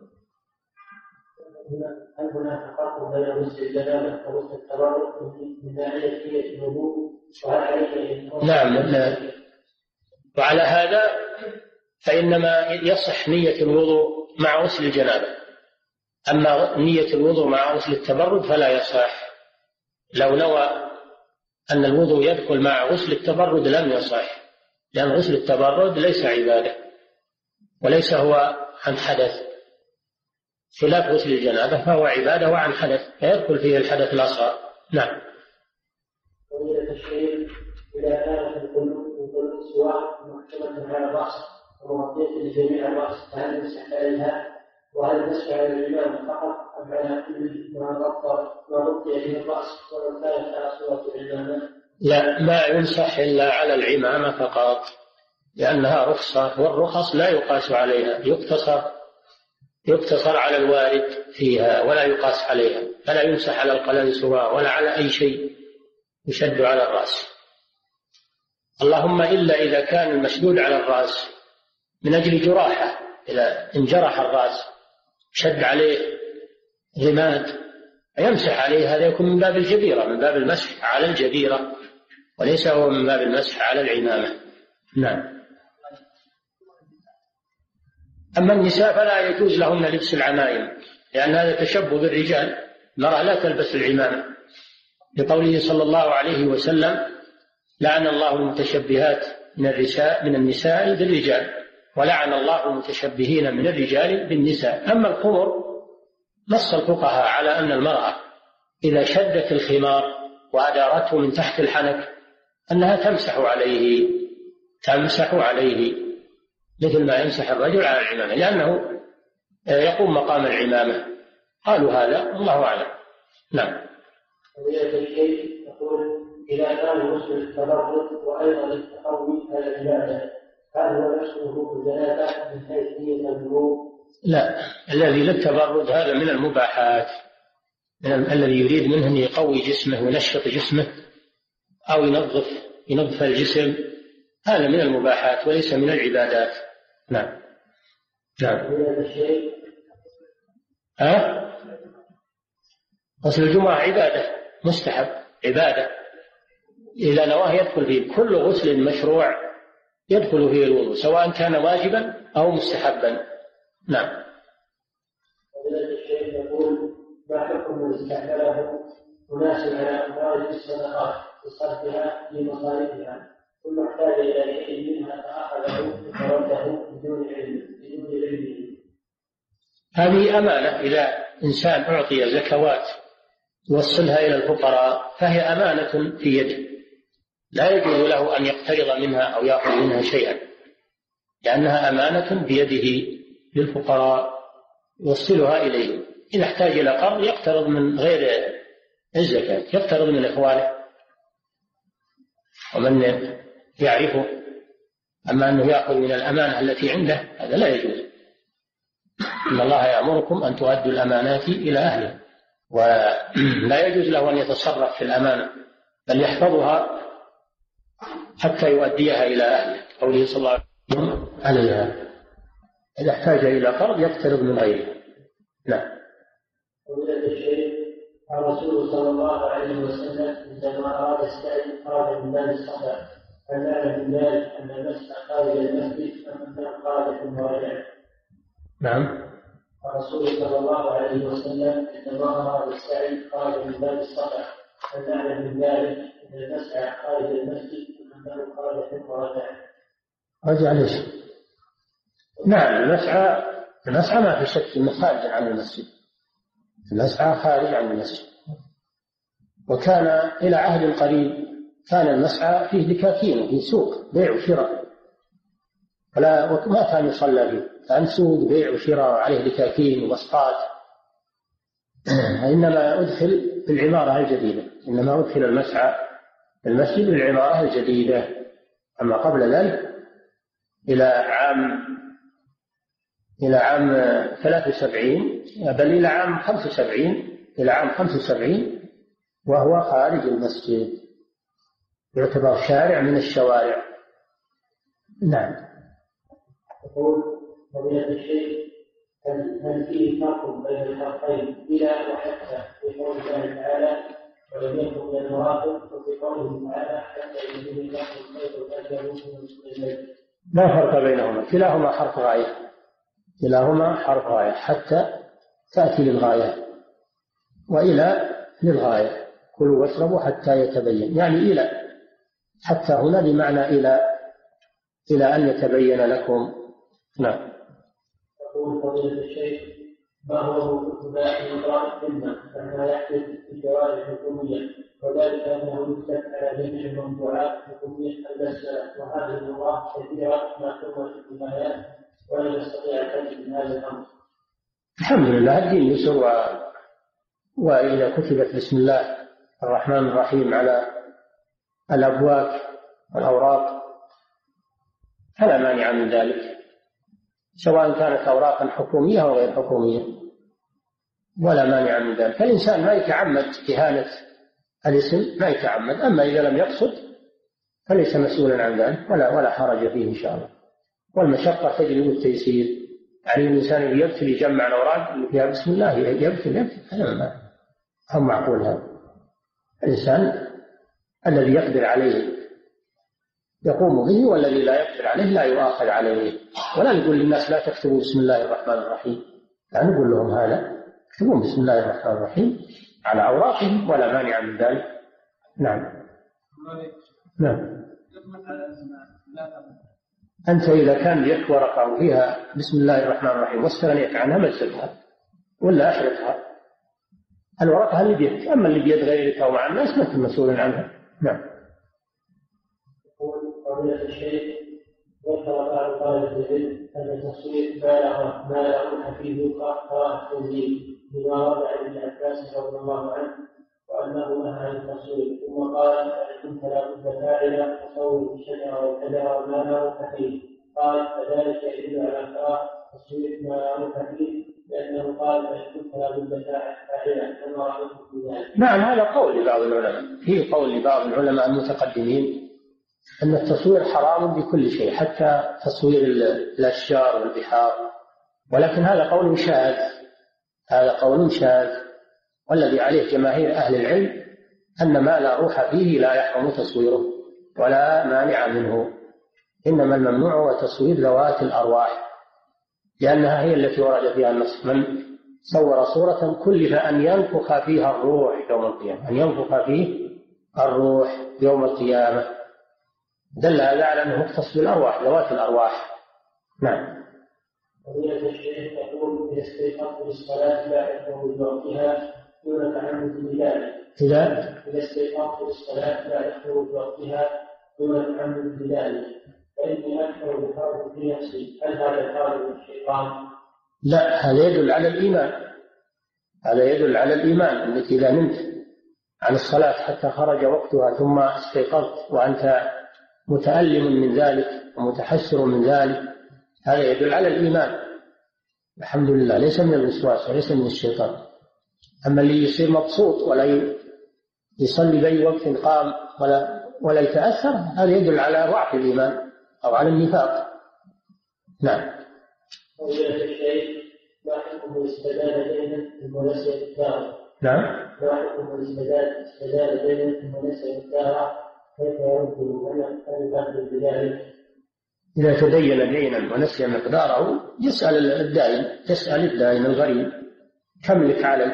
هل هناك فرق بين غسل الجنابة وغسل التبرد من ناحية الوضوء؟ وهل عليه؟ نعم. لا. وعلى هذا فإنما يصح نية الوضوء مع غسل الجنابة، أما نية الوضوء مع غسل التبرد فلا يصح. لو نوى أن الوضوء يدخل مع غسل التبرد لم يصح، لأن غسل التبرد ليس عبادة وليس هو عن حدث، خلاف غسل الجنابة فهو عبادة وعن حدث فيدخل فيه الحدث الأصغر. نعم. فضيلة الشيخ، إذا كانت القلوب سواء محكمة على الرأس ومغطية لجميع الرأس فهل يمسح عليها؟ وهل يمسح على الإمام فقط أم على كل ما غطى ما غطي به الرأس ولو كانت على صورة العمامة؟ لا، ما يمسح إلا على العمامة فقط، لأنها رخصة والرخص لا يقاس عليها، يقتصر يقتصر على الوارد فيها ولا يقاس عليها، فلا يمسح على القلنسوة ولا على أي شيء يشد على الرأس. اللهم إلا إذا كان المشدود على الرأس من أجل جراحة، إذا انجرح الرأس شد عليه رماد يمسح عليه، هذا يكون من باب الجبيرة، من باب المسح على الجبيرة وليس هو من باب المسح على العمامة. نعم. أما النساء فلا يجوز لهن لبس العمائم، لأن هذا تشبه بالرجال، المرأة لا تلبس العمامة لقوله صلى الله عليه وسلم: لعن الله المتشبهات من النساء من النساء بالرجال، ولعن الله المتشبهين من الرجال بالنساء. أما الخمر نص الفقهاء على أن المرأة إذا شدت الخمار وأدارته من تحت الحنك أنها تمسح عليه تمسح عليه مثل ما يمسح الرجل على العمامة، لأنه يقوم مقام العمامة. قالوا هذا والله أعلم. نعم. فضيلة الشيخ يقول: إذا كان مسلم التبرد وأيضا التقوي على العبادة هل هو يشبه الجنابة من حيث نية الوضوء؟ لا، الذي للتبرد هذا من المباحات، من الذي يريد منه أن يقوي جسمه وينشط جسمه أو ينظف ينظف الجسم، هذا من المباحات وليس من العبادات. نعم. نعم. ها؟ غسل الجمعة عبادة مستحب، عبادة إذا نواه يدخل فيه كل غسل مشروع، يدخل فيه الوضوء سواء كان واجبا أو مستحبا. نعم. فضيلة الشيخ يقول: ما حكم من استعمله مناسب على أموال الصدقات بصرفها في مصارفها ثم احتاج إلى شيء منها فأخذه فرده بدون علم بدون علمه؟ هذه أمانة، إذا إنسان أعطي زكوات يوصلها إلى الفقراء فهي أمانة في يده، لا يجوز له أن يقترض منها أو يأخذ منها شيئا، لأنها أمانة بيده للفقراء يوصلها إليهم. إذا احتاج إلى قرض يقترض من غير الزكاة، يقترض من إخوانه ومن يعرفه. أما أنه يأخذ من الأمانة التي عنده هذا لا يجوز. إن الله يأمركم أن تؤدوا الأمانات إلى أهلها، ولا يجوز له أن يتصرف في الأمانة بل يحفظها حتى يؤديها إلى أهله. قوله صلى الله عليه وسلم عليها: إذا احتاج إلى قرض يقترض من غيره. نعم. ومن الشيء الرسول صلى الله عليه وسلم عندما أراد السعي خرج من باب الصلاة، هل نعلم من ذلك أن المسح خارج المسجد أم أنه خارج في المراجع؟ نعم. الرسول صلى الله عليه وسلم عندما أراد السعي خرج من باب الصلاة، هل نعلم من ذلك أن المسح خارج المسجد أم أنه خارج في المراجع؟ رجع ليش؟ نعم، المسعى المسعى ما في شك انه خارج عن المسجد، المسعى خارج عن المسجد. وكان إلى عهد قريب كان المسعى فيه دكاكين وفيه سوق بيع وشراء، ولا وما كان يصلى فيه، كان سوق بيع وشراء عليه دكاكين وبسطات. إنما أدخل بالعمارة الجديدة، إنما أدخل المسعى المسجد بالعمارة الجديدة. أما قبل ذلك إلى عام إلى عام ثلاث وسبعين بل إلى عام خمس وسبعين إلى عام خمس وسبعين وهو خارج المسجد، يعتبر شارع من الشوارع. نعم. يقول: فضيلة الشيخ، هل هل فيه فرق بين الحرفين بلا وحتى في قول الله تعالى ولم يكن من المراقب، وفي قوله تعالى حتى يجد الله الخير وتأجره من المسلمين؟ لا فرق بينهما، كلاهما حرف غاية، كلاهما حرف غاية. حتى تأتي للغاية، وإلى للغاية، كلوا واشربوا حتى يتبين، يعني إلى، حتى هنا بمعنى إلى، إلى أن يتبين لكم. نعم. يقول فضيلة الشيخ: ما هو ابتداء إقرار السنة لما يحدث في الجوارح الحكومية، وذلك أنه يكتب على جميع الموضوعات الحكومية المسألة، وهذه المرات كثيرة معلومة في النهايات، ولا نستطيع الحديث من هذا الأمر. الحمد لله الدين يسر، و... وإذا كتبت بسم الله الرحمن الرحيم على الأبواب والأوراق فلا مانع من ذلك، سواء كانت أوراقا حكومية أو غير حكومية، ولا مانع من ذلك. الإنسان ما يتعمد إهانة الاسم، ما يتعمد، أما إذا لم يقصد فليس مسؤولا عن ذلك، ولا ولا حرج فيه إن شاء الله، والمشقة تجلب التيسير. يعني الإنسان اللي يبتل يجمع الأوراق اللي فيها بسم الله، يبتل يبتل هذا ما هو معقول. هذا الإنسان الذي يقدر عليه يقوم به، والذي لا يقدر عليه لا يؤاخذ عليه. ولا نقول للناس لا تكتبوا بسم الله الرحمن الرحيم، لا نقول لهم هذا، يكتبون بسم الله الرحمن الرحيم على أوراقهم، ولا مانع من ذلك. نعم. نعم. أنت إذا كان لك ورقة وفيها بسم الله الرحمن الرحيم واستغنيت عنها ما تسلها ولا أحرقها، الورقة اللي بيدك، أما اللي بيد غيرك أو مع الناس ما أنت مسؤول عنها. نعم. يقول فضيلة الشيخ: ذكر بعض طلبة العلم أن التصوير بالغ ما لا فيه قراءة التنزيل بما ورد عن ابن عباس رضي الله عنه، وأنه نهى عن التصوير، ثم قال: كنت لا بد فاعلا تصور الشجرة والحجر وما لا روح فيه، قال: فذلك يدل على كراهة تصوير ما لا روح فيه، لأنه قال: كنت لا بد فاعلا، كما رأيت في ذلك. نعم، هذا قول لبعض العلماء، في قول لبعض العلماء المتقدمين أن التصوير حرام بكل شيء، حتى تصوير الأشجار والبحار، ولكن هذا قول شاذ، هذا قول شاذ، والذي عليه جماهير أهل العلم أن ما لا روح فيه لا يحرم تصويره ولا مانع منه، إنما الممنوع هو تصوير ذوات الأرواح، لأنها هي التي ورد فيها النص: من صور صورة كلف أن ينفخ فيها الروح يوم القيامة، أن ينفخ فيه الروح يوم القيامة، دل هذا على أنه مختص بالأرواح، ذوات الأرواح. نعم. فضيلة الشيخ يقول: إذا استيقظت للصلاة لا يخرج بوقتها دون تعمد بذلك. إذا إذا استيقظت للصلاة لا يخرج بوقتها دون تعمد بذلك، فإني أشعر بحرج في نفسي، هل هذا الحرج من الشيطان؟ لا، هذا يدل على الإيمان، هذا يدل على الإيمان، أنك إذا نمت عن الصلاة حتى خرج وقتها ثم استيقظت وأنت متألم من ذلك ومتحسر من ذلك، هذا يدل على الإيمان. الحمد لله، ليس من الوسواس وليس من الشيطان. أما اللي يصير مبسوط ولا يصلي بأي وقت قام ولا ولا يتأثر، هذا يدل على ضعف الإيمان أو على النفاق. نعم. فضيلة الشيخ: ما حكم الاستدانة دينا ثم نسي الدار؟ نعم. ما حكم الاستدانة دينا ثم نسي الدار؟ كيف يمكن أن يقدم بذلك؟ إذا تدين دينا ونسي مقداره يسأل الدائن، يسأل الدائن الغريب كم لك علي،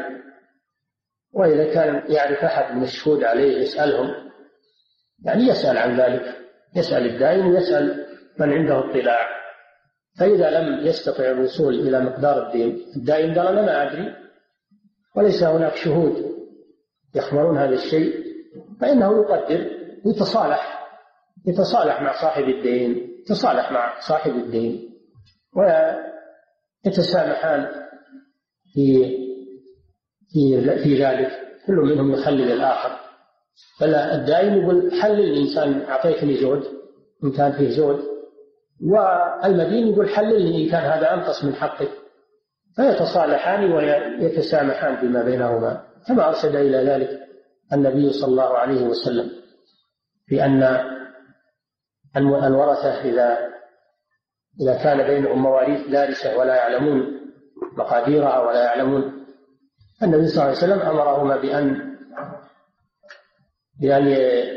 وإذا كان يعرف أحد من الشهود عليه يسألهم، يعني يسأل عن ذلك، يسأل الدائن ويسأل من عنده اطلاع. فإذا لم يستطع الوصول إلى مقدار الدين، الدائن قال: أنا ما أدري وليس هناك شهود يخبرون هذا الشيء، فإنه يقدر ويتصالح، يتصالح مع صاحب الدين، يتصالح مع صاحب الدين ويتسامحان في في في ذلك، كل منهم يخلل الآخر. فلا الدائن يقول: حلل الإنسان، أعطيتني زود إن كان فيه زود، والمدين يقول: حللني إن كان هذا أنقص من حقك، فيتصالحان ويتسامحان فيما بينهما، كما أرشد إلى ذلك النبي صلى الله عليه وسلم، بأن الورثة إذا إذا كان بينهم مواريث دارسة ولا يعلمون مقاديرها ولا يعلمون، النبي صلى الله عليه وسلم أمرهما بأن بأن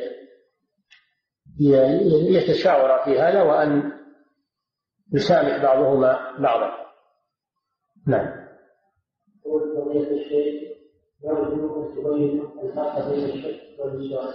يتشاورا في هذا، وأن يسامح بعضهما بعضا. نعم. قول قضية الشيء يرجو أن تبين الفرق بين الشك والوسواس.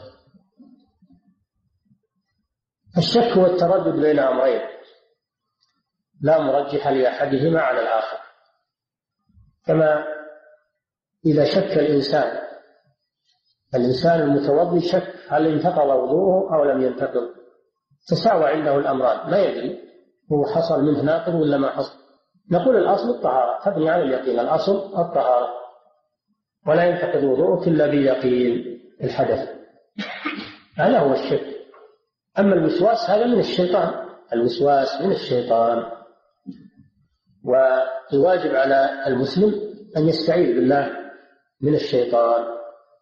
الشك هو التردد بين أمرين لا مرجح لأحدهما على الآخر، كما إذا شك الإنسان الإنسان المتوضي شك هل انتقض وضوءه أو لم ينتقض، تساوى عنده الأمران، ما يدري هو حصل منه ناقض ولا ما حصل. نقول الأصل الطهارة، تبني على اليقين، الأصل الطهارة، ولا ينتقض وضوءك إلا بيقين الحدث. هذا هو الشك. أما الوسواس هذا من الشيطان، الوسواس من الشيطان، والواجب على المسلم أن يستعيذ بالله من الشيطان.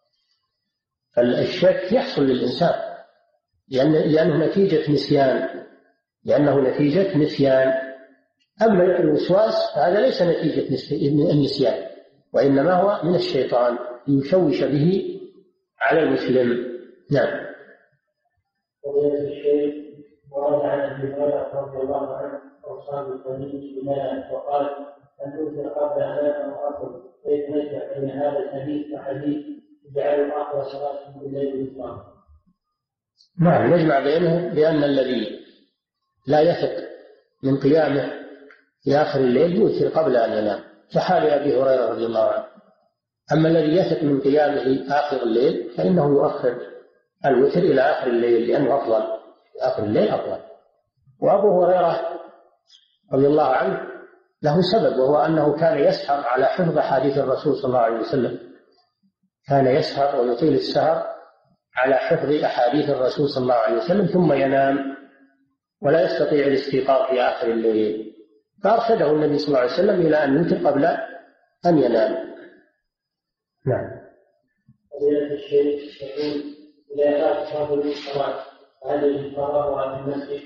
الشك يحصل للإنسان لأن لأنه نتيجة نسيان لأنه نتيجة نسيان أما الوسواس هذا ليس نتيجة النسيان، وإنما هو من الشيطان يشوش به على المسلم. نعم. قضية الشيء ورد عن ابي هريره رضي الله عنه اوصى بالتمييز بملا وقال ان توثر قبل انام واكل، كيف نجمع بين هذا الحديث وحديث اجعلوا اخر صلاتكم بالليل والنهار؟ نعم، نجمع بينه بأن الذي لا يثق من قيامه في آخر الليل يوتر قبل أن ينام كحال أبي هريرة رضي الله عنه. أما الذي يثق من قيامه آخر الليل فإنه يؤخر الوتر إلى آخر الليل لأنه أفضل، آخر الليل أفضل. وأبو هريرة رضي الله عنه له سبب، وهو أنه كان يسهر على حفظ حديث الرسول صلى الله عليه وسلم، كان يسهر ويطيل السهر على حفظ أحاديث الرسول صلى الله عليه وسلم ثم ينام ولا يستطيع الاستيقاظ في آخر الليل، فأرشده النبي صلى الله عليه وسلم إلى أن يوتر قبل أن ينام. نعم. قضية الشيء يقول إذا فات رجل الصلاة هل يقرأها في المسجد؟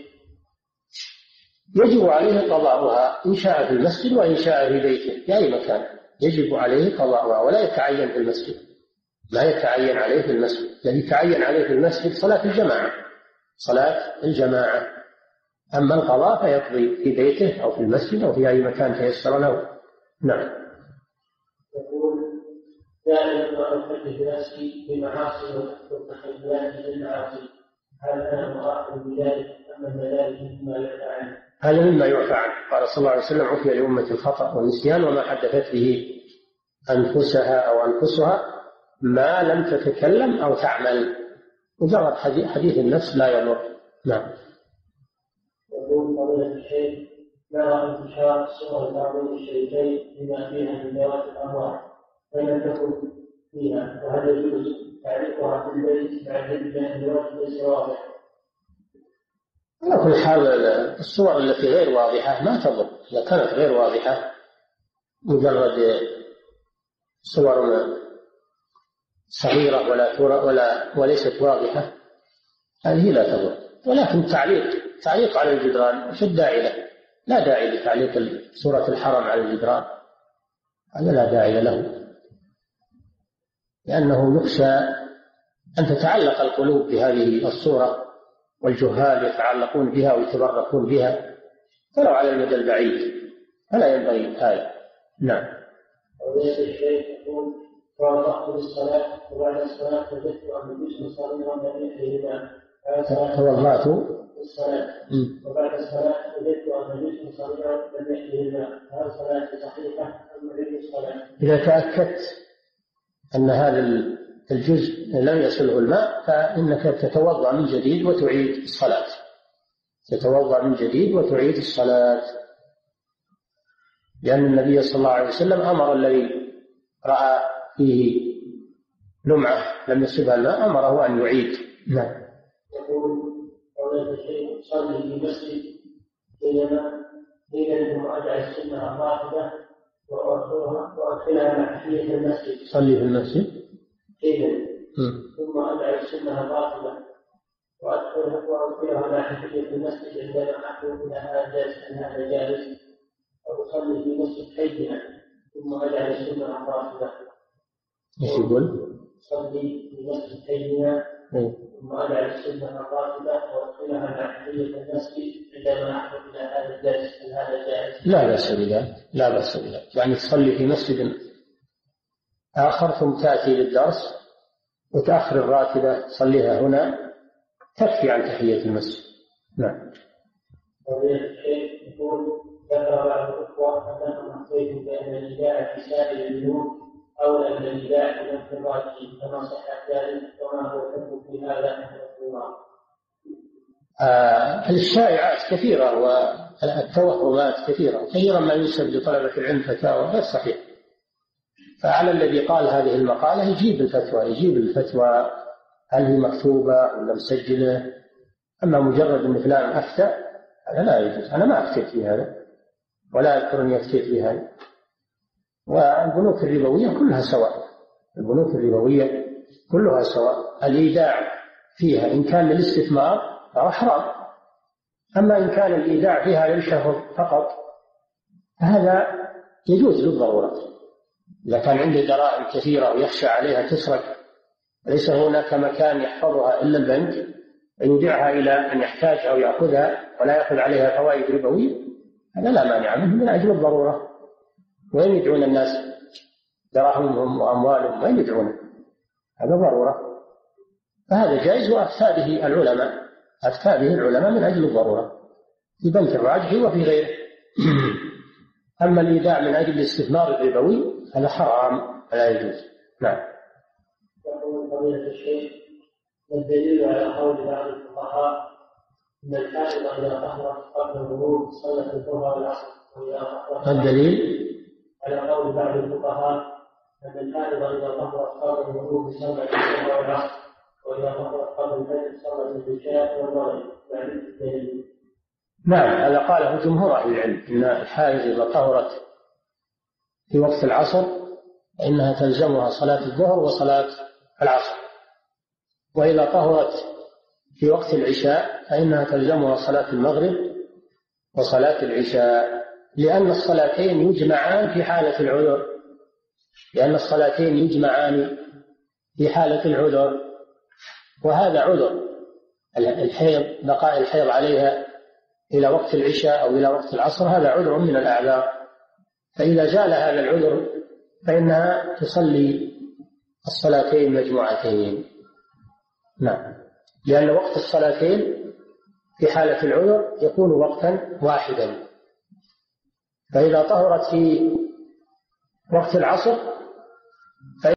يجب عليه قضاؤها إن شاء في المسجد وإن شاء في بيته في أي مكان، يجب عليه قضاؤها ولا يتعين في المسجد، لا يتعين عليه في المسجد. الذي يتعين عليه في المسجد صلاة الجماعة، صلاة الجماعة. أما القضاء فيقضي في بيته أو في المسجد أو في أي مكان تيسر له. نعم. يقول دائما ما أحدث نفسي بمعاصي والتخيلات للمعاصي، هل أنا مؤاخذ بذلك أم أن ذلك مما يعفى عنه؟ هذا مما يعفى عنه. قال صلى الله عليه وسلم عفي لأمة الخطأ والنسيان وما حدثت به أنفسها أو أنفسها ما لم تتكلم أو تعمل. مجرد حديث النفس لا يضر. نعم. يقول فضيلة الشيخ نرى انتشار صور تعظيم الشريكين بما فيها من ذوات الأموال فلم تكن فيها، وهل يجوز تعريفها في البيت مع الجاهل ليس واضح؟ على كل حال الصور التي غير واضحة ما تضر، إذا كانت غير واضحة مجرد صور صغيرة ولا ترى ولا وليست واضحة هذه لا تضر. ولكن تعليق تعليق على الجدران وش الداعي له؟ لا داعي لتعليق صورة الحرم على الجدران، هذا لا داعي له، لأنه يخشى أن تتعلق القلوب بهذه الصورة والجهال يتعلقون بها ويتبركون بها ولو على المدى البعيد، فلا ينبغي هذا. نعم. قضية الشيخ يقول توضأت للصلاة وبعد الصلاة وجدت أن الجسم صغيرا لم يحيهما، توضأت للصلاة وبعد الصلاة وجدت أن الجسم صغيرا لم يحيهما، هل صلاتي صحيحة أم أعيد الصلاة؟ إذا تأكدت أن هذا الجزء لم يصله الماء فإنك تتوضأ من جديد وتعيد الصلاة، تتوضأ من جديد وتعيد الصلاة، لأن النبي صلى الله عليه وسلم أمر الذي رأى فيه لمعة لم يصبها الماء أمره أن يعيد. نعم. يقول قولة الشيء صلي في مسجد بينما بينهم أجعل السنة الرافضة وأدخلها مع تحية المسجد. صلي في المسجد إذن ثم أجعل السنة الرافضة وأدخلها مع تحية المسجد عندما أحكم إلى هذا جالس أن هذا جالس، أو أصلي في مسجد حينا ثم أجعل السنة الرافضة. ايش يقول؟ صلي في مسجد حينا ثم أجعل السنة الرافضة وأدخلها مع تحية المسجد عندما أحكم إلى هذا جالس أن هذا جالس. لا بأس بذلك، لا بأس بذلك، يعني تصلي في مسجد آخر ثم تأتي للدرس وتأخر الراتبة تصليها هنا تكفي عن تحية المسجد. نعم. يقول ذكر بعض الأخوة أنهم أخطيتم بأن النداء في سائر الجنوب أولى من النداء في الانفراد كما صح ذلك وما هو الحكم في هذا؟ آه الشائعات كثيرة والتوهمات كثيرة، كثيرا ما ينسب لطلبة العلم فتاوى غير صحيح، فعلى الذي قال هذه المقالة يجيب الفتوى يجيب الفتوى هل هي مكتوبة ولا مسجلة. أما مجرد أن فلان أفتى هذا لا يجوز، أنا ما أفتيت في هذا ولا أذكر أني أفتيت في هذا. والبنوك الربوية كلها سواء، البنوك الربوية كلها سواء، الإيداع فيها إن كان للاستثمار فهو حرام، أما إن كان الإيداع فيها للشهر فقط فهذا يجوز للضرورة. إذا كان عنده دراهم كثيرة ويخشى عليها تسرق ليس هناك مكان يحفظها إلا البنك يودعها إلى أن يحتاجها ويأخذها ولا يأخذ عليها فوائد ربوية، هذا لا مانع منه من أجل الضرورة. وين يدعون الناس دراهمهم وأموالهم؟ وين يدعون؟ هذا ضرورة، فهذا جائز وأفتى به العلماء أفتى به العلماء من أجل الضرورة في بنك الراجح وفي غيره. أما الإيداع من أجل الاستثمار الربوي هذا حرام لا يجوز. نعم. يقول فضيلة الشيخ ما الدليل على قول بعض الفقهاء أن الحائض إذا طهرت قبل الغروب صلت الظهر والعصر؟ ما الدليل على قول بعض الفقهاء أن الحائض إذا طهرت قبل الغروب صلت الظهر والعصر وإذا طهرت قبل الفجر صلت العشاء والمغرب؟ نعم، هذا قاله جمهور أهل العلم إن الحائض إذا طهرت في وقت العصر فإنها تلزمها صلاة الظهر وصلاة العصر، وإذا طهرت في وقت العشاء فإنها تلزمها صلاة المغرب وصلاة العشاء، لأن الصلاتين يجمعان في حالة العذر لأن الصلاتين يجمعان في حالة العذر، وهذا عذر الحيض، بقاء الحيض عليها إلى وقت العشاء أو إلى وقت العصر هذا عذر من الأعذار، فإذا زال هذا العذر فإنها تصلي الصلاتين مجموعتين. نعم، لأن وقت الصلاتين في حالة العذر يكون وقتا واحدا، فإذا طهرت في وقت العصر